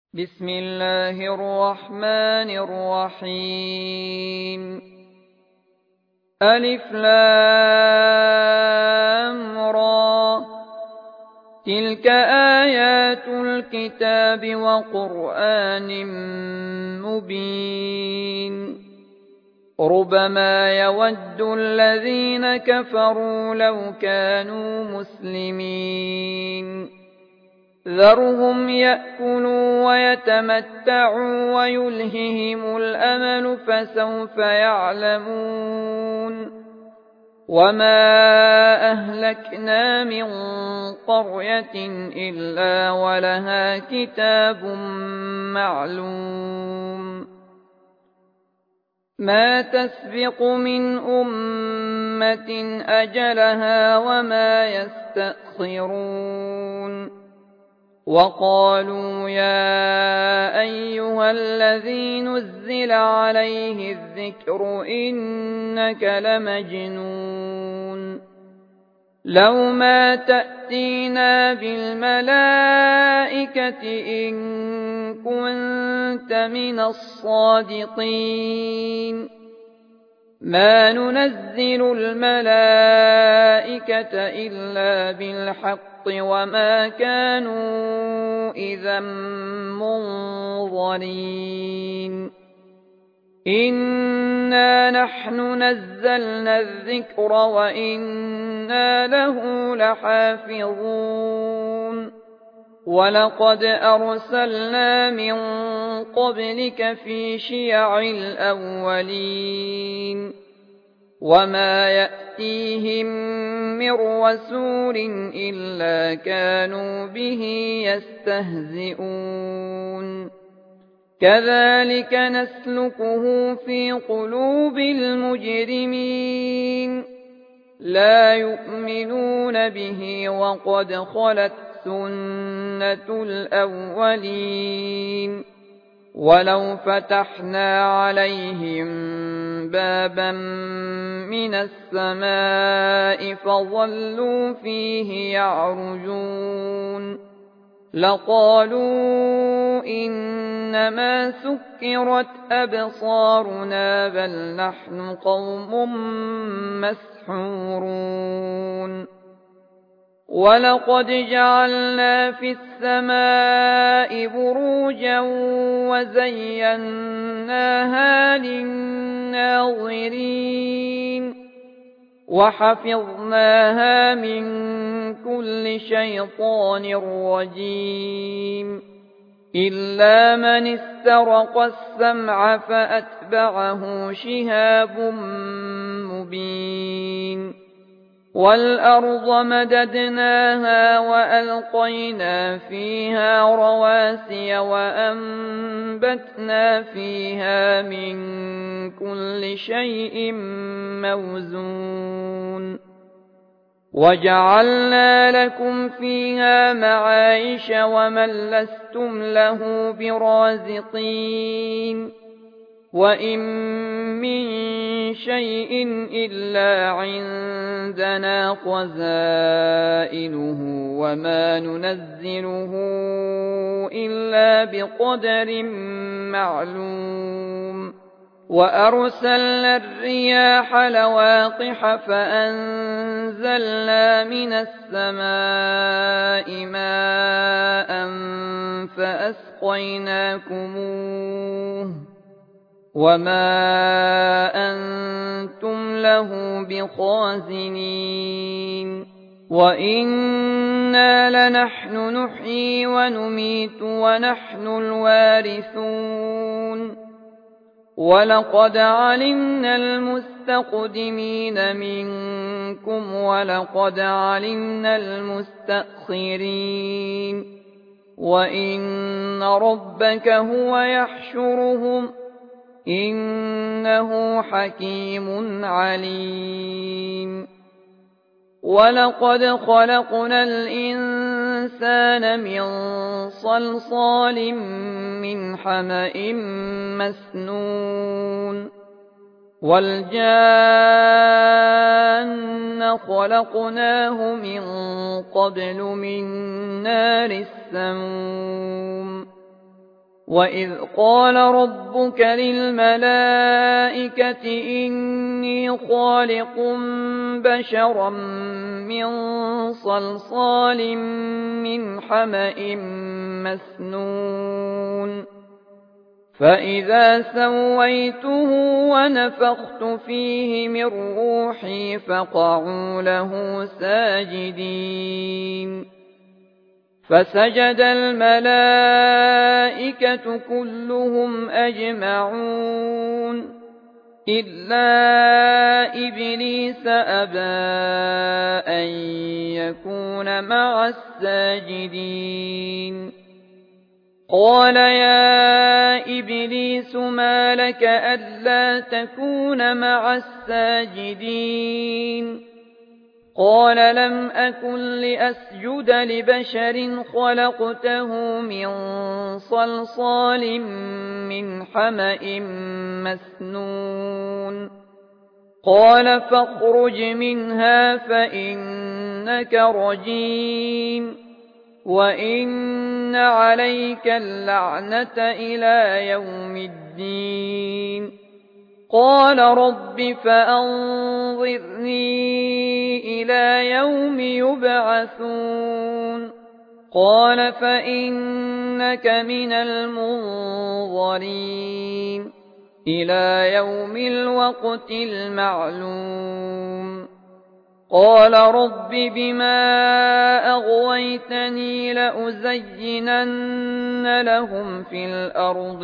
بسم الله الرحمن الرحيم. ألف لام را، تلك آيات الكتاب وقرآن مبين. ربما يود الذين كفروا لو كانوا مسلمين. ذرهم يأكلوا ويتمتعوا ويلههم الأمل فسوف يعلمون. وما أهلكنا من قرية إلا ولها كتاب معلوم. ما تسبق من أمة أجلها وما يستأخرون. وقالوا يا أيها الذي نزل عليه الذكر إنك لمجنون. لو ما تأتينا بالملائكة إن كنت من الصادقين. ما ننزل الملائكة إلا بالحق وما كانوا إذا منظرين. إنا نحن نزلنا الذكر وإنا له لحافظون. ولقد أرسلنا من قبلك في شيع الأولين. وما يأتيهم من رسول إلا كانوا به يستهزئون. كذلك نسلكه في قلوب المجرمين. لا يؤمنون به وقد خلت سنة الأولين. ولو فتحنا عليهم بابا من السماء فظلوا فيه يعرجون لقالوا إنما سكرت أبصارنا بل نحن قوم مسحورون. ولقد جعلنا في السماء بروجا وزيناها للناظرين. وحفظناها من كل شيطان رجيم. إلا من استرق السمع فأتبعه شهاب مبين. والأرض مددناها وألقينا فيها رواسي وأنبتنا فيها من كل شيء موزون. وجعلنا لكم فيها معايش ومن لستم له برازقين. وإن من شيء إلا عندنا خزائنه وما ننزله إلا بقدر معلوم. وأرسلنا الرياح لواقح فأنزلنا من السماء ماء فأسقيناكموه وما أنتم له بخازنين. وإنا لنحن نحيي ونميت ونحن الوارثون. ولقد علمنا المستقدمين منكم ولقد علمنا المستأخرين. وإن ربك هو يحشرهم إنه حكيم عليم. ولقد خلقنا الإنسان من صلصال من حمأ مسنون. والجان خلقناه من قبل من نار السموم. وإذ قال ربك للملائكة إني خالق بشرا من صلصال من حمأ مسنون فإذا سويته ونفخت فيه من روحي فقعوا له ساجدين فسجد الملائكة كلهم أجمعون إلا إبليس أبى أن يكون مع الساجدين قال يا إبليس ما لك ألا تكون مع الساجدين قال لم أكن لأسجد لبشر خلقته من صلصال من حمأ مسنون قال فاخرج منها فإنك رجيم وإن عليك اللعنة إلى يوم الدين قال رب فأنظرني إلى يوم يبعثون قال فإنك من المنظرين إلى يوم الوقت المعلوم قال رب بما أغويتني لأزينن لهم في الأرض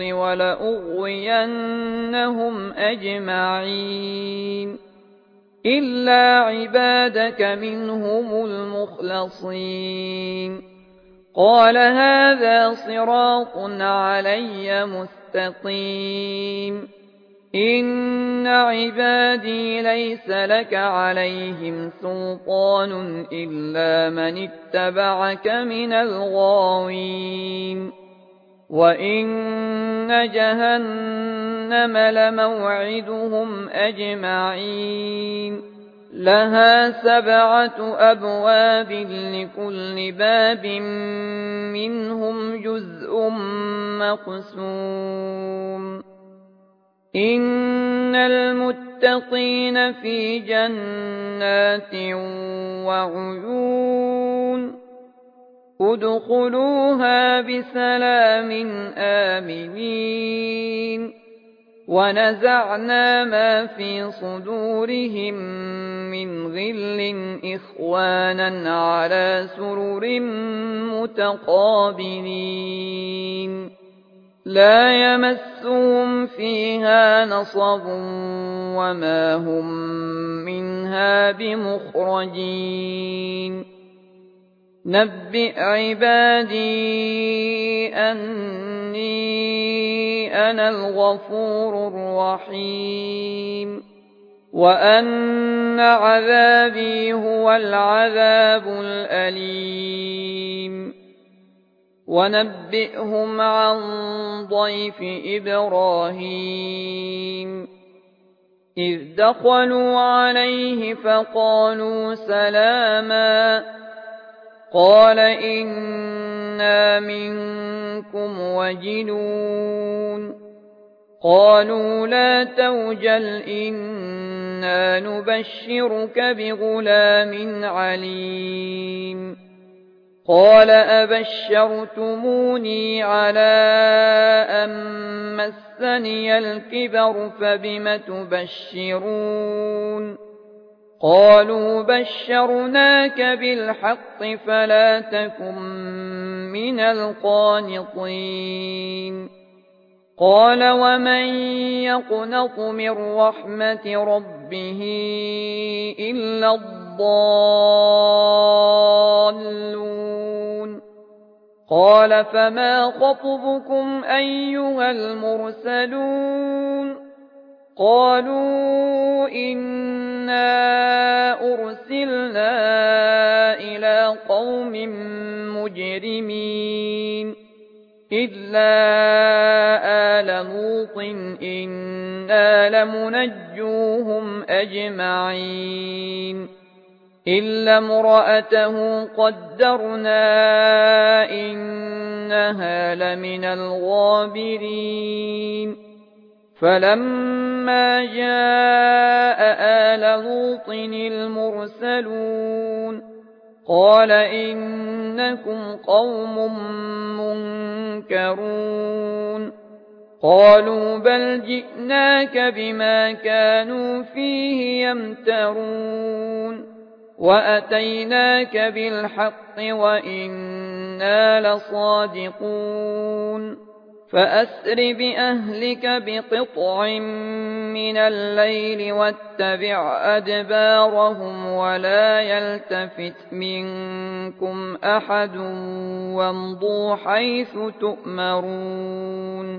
ولأغوينهم أجمعين إلا عبادك منهم المخلصين قال هذا صراط علي مستقيم إن عبادي ليس لك عليهم سلطان إلا من اتبعك من الغاوين وإن جهنم لموعدهم أجمعين لها 7 أبواب لكل باب منهم جزء مقسوم إن المتقين في جنات وعيون ادخلوها بسلام آمنين ونزعنا ما في صدورهم من غل إخوانا على سرر متقابلين لا يمسهم فيها نصب وما هم منها بمخرجين نبئ عبادي أني أنا الغفور الرحيم وأن عذابي هو العذاب الأليم ونبئهم عن ضيف إبراهيم إذ دخلوا عليه فقالوا سلاما قال إنا منكم وجلون قالوا لا توجل إنا نبشرك بغلام عليم قال أبشرتموني على أن مسني الكبر فبم تبشرون قالوا بشرناك بالحق فلا تكن من القانطين قال ومن يقنط من رحمة ربه إلا الضالون قال فما خطبكم أيها المرسلون قالوا إنا أرسلنا إلى قوم مجرمين إلا آل لوط إنا لمنجوهم أجمعين إلا امرأته قدرنا إن إنها لمن الغابرين فلما جاء آل لوط المرسلون قال إنكم قوم منكرون قالوا بل جئناك بما كانوا فيه يمترون وأتيناك بالحق وإنا لصادقون فأسر بأهلك بقطع من الليل واتبع أدبارهم ولا يلتفت منكم أحد وامضوا حيث تؤمرون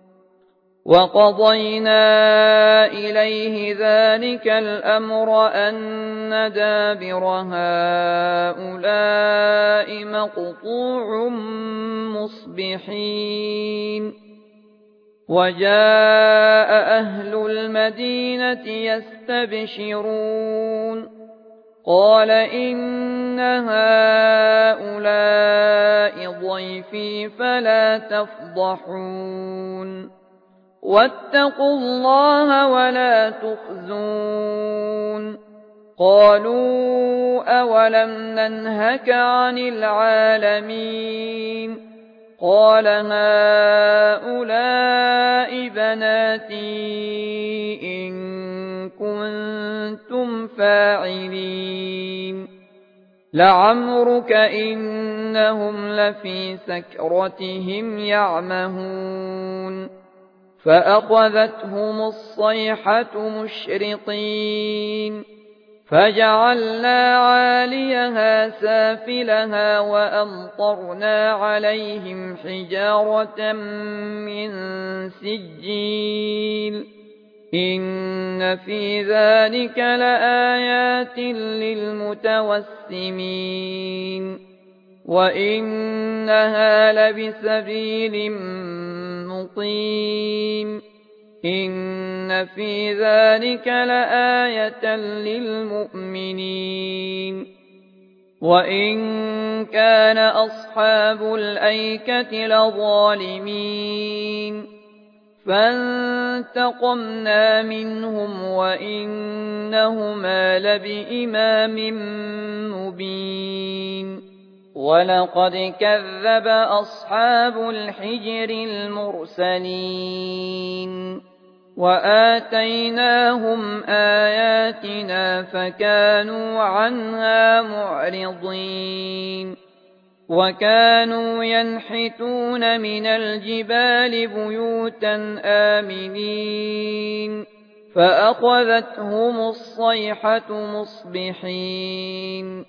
وقضينا إليه ذلك الأمر أن دابر هؤلاء مقطوع مصبحين وجاء أهل المدينة يستبشرون قال إن هؤلاء ضيفي فلا تفضحون واتقوا الله ولا تخزون قالوا أولم ننهك عن العالمين قال هؤلاء بناتي إن كنتم فاعلين لعمرك إنهم لفي سكرتهم يعمهون فأخذتهم الصيحة مشرقين فجعلنا عاليها سافلها وأمطرنا عليهم حجارة من سجيل إن في ذلك لآيات للمتوسمين وإنها لبسبيل مقيم إن في ذلك لآية للمؤمنين وإن كان أصحاب الأيكة لظالمين فانتقمنا منهم وإنهما لبإمام مبين ولقد كذب أصحاب الحجر المرسلين وآتيناهم آياتنا فكانوا عنها معرضين وكانوا ينحتون من الجبال بيوتا آمنين فأخذتهم الصيحة مصبحين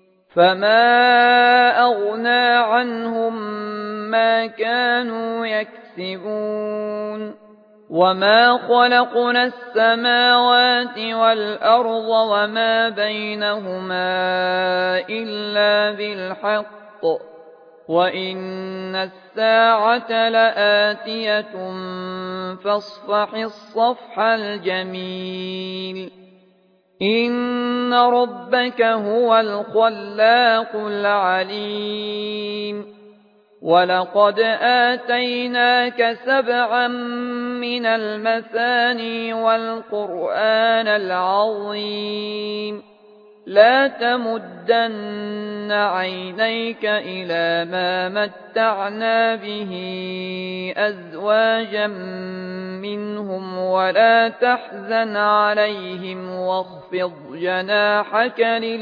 فما أغنى عنهم ما كانوا يكسبون وما خلقنا السماوات والأرض وما بينهما إلا بالحق وإن الساعة لآتية فاصفح الصفح الجميل إن ربك هو الخلاق العليم ولقد آتيناك 7 من المثاني والقرآن العظيم لا تمدن عينيك إلى ما متعنا به أزواجا منهم ولا تحزن عليهم واخفض جناحك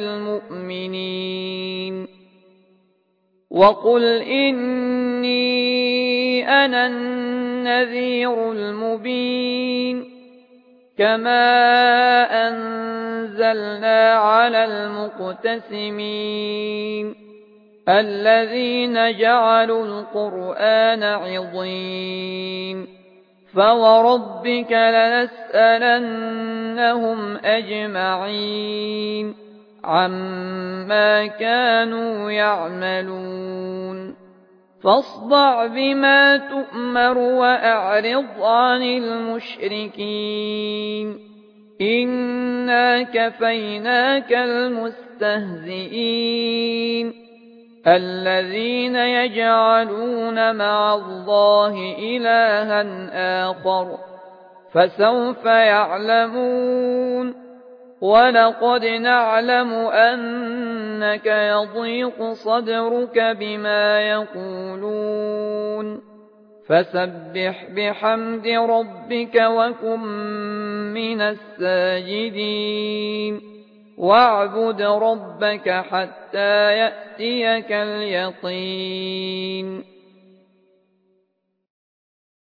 للمؤمنين وقل إني أنا النذير المبين كما أنزلنا على المقتسمين الذين جعلوا القرآن عضين فوربك لنسألنهم أجمعين عما كانوا يعملون فاصدع بما تؤمر وأعرض عن المشركين إنا كفيناك المستهزئين الذين يجعلون مع الله إلها آخر فسوف يعلمون ولقد نعلم أنك يضيق صدرك بما يقولون فسبح بحمد ربك وكن من الساجدين واعبد ربك حتى يأتيك اليقين